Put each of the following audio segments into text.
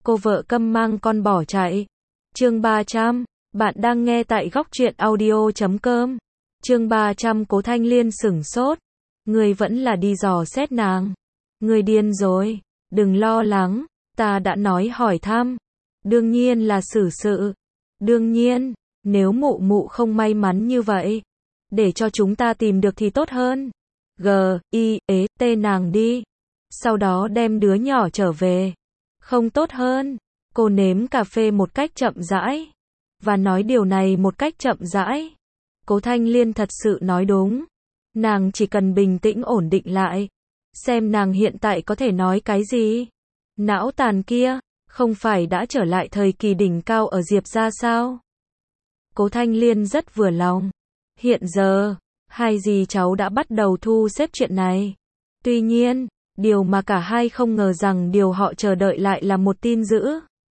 cô vợ câm mang con bỏ chạy. Chương 300, bạn đang nghe tại góc truyện audio.com. Chương 300 Cố Thanh Liên sửng sốt. Người vẫn là đi dò xét nàng. Người điên rồi, đừng lo lắng, ta đã nói hỏi thăm. Đương nhiên là xử sự. Đương nhiên, nếu mụ mụ không may mắn như vậy, để cho chúng ta tìm được thì tốt hơn. G.I.E.T nàng đi. Sau đó đem đứa nhỏ trở về. Không tốt hơn. Cô nếm cà phê một cách chậm rãi. Và nói điều này một cách chậm rãi. Cố Thanh Liên thật sự nói đúng. Nàng chỉ cần bình tĩnh ổn định lại. Xem nàng hiện tại có thể nói cái gì. Não tàn kia, không phải đã trở lại thời kỳ đỉnh cao ở Diệp gia sao? Cố Thanh Liên rất vừa lòng. Hiện giờ, hai dì cháu đã bắt đầu thu xếp chuyện này. Tuy nhiên, điều mà cả hai không ngờ rằng điều họ chờ đợi lại là một tin dữ.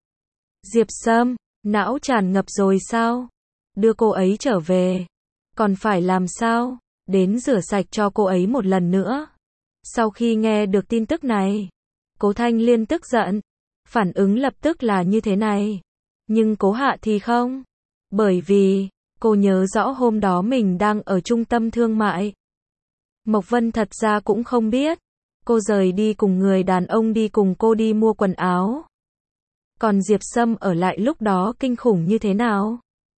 Diệp Sâm, não tràn ngập rồi sao? Đưa cô ấy trở về. Còn phải làm sao? Đến rửa sạch cho cô ấy một lần nữa. Sau khi nghe được tin tức này, Cố Thanh Liên tức giận. Phản ứng lập tức là như thế này. Nhưng Cố Hạ thì không. Bởi vì, cô nhớ rõ hôm đó mình đang ở trung tâm thương mại. Mộc Vân thật ra cũng không biết. Cô rời đi cùng người đàn ông đi cùng cô đi mua quần áo. Còn Diệp Sâm ở lại lúc đó kinh khủng như thế nào?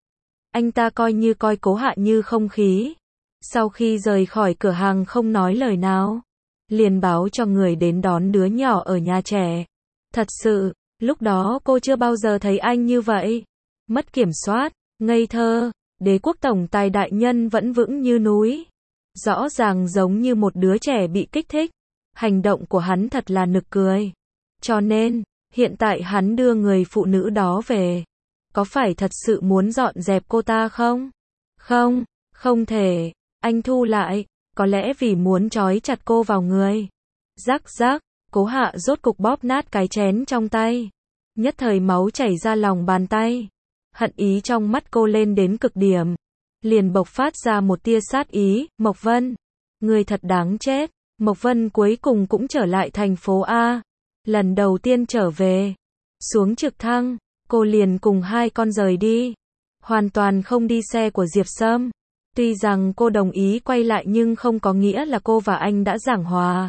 Anh ta coi Cố Hạ như không khí. Sau khi rời khỏi cửa hàng không nói lời nào. Liền báo cho người đến đón đứa nhỏ ở nhà trẻ. Thật sự, lúc đó cô chưa bao giờ thấy anh như vậy. Mất kiểm soát, ngây thơ, Đế quốc tổng tài đại nhân vẫn vững như núi. Rõ ràng giống như một đứa trẻ bị kích thích. Hành động của hắn thật là nực cười. Cho nên, hiện tại hắn đưa người phụ nữ đó về. Có phải thật sự muốn dọn dẹp cô ta không? Không, không thể. Anh thu lại. Có lẽ vì muốn trói chặt cô vào người. Rắc rắc, Cố Hạ rốt cục bóp nát cái chén trong tay. Nhất thời máu chảy ra lòng bàn tay. Hận ý trong mắt cô lên đến cực điểm. Liền bộc phát ra một tia sát ý. Mộc Vân, người thật đáng chết. Mộc Vân cuối cùng cũng trở lại thành phố A. Lần đầu tiên trở về. Xuống trực thăng, cô liền cùng hai con rời đi. Hoàn toàn không đi xe của Diệp Sâm. Tuy rằng cô đồng ý quay lại nhưng không có nghĩa là cô và anh đã giảng hòa.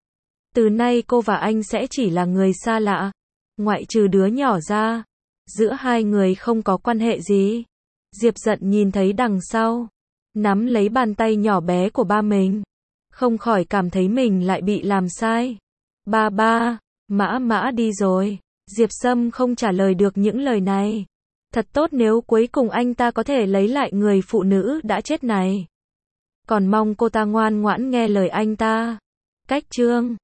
Từ nay cô và anh sẽ chỉ là người xa lạ. Ngoại trừ đứa nhỏ ra. Giữa hai người không có quan hệ gì. Diệp Dận nhìn thấy đằng sau. Nắm lấy bàn tay nhỏ bé của ba mình. Không khỏi cảm thấy mình lại bị làm sai. Ba, Mã đi rồi. Diệp Sâm không trả lời được những lời này. Thật tốt nếu cuối cùng anh ta có thể lấy lại người phụ nữ đã chết này. Còn mong cô ta ngoan ngoãn nghe lời anh ta. Cách chương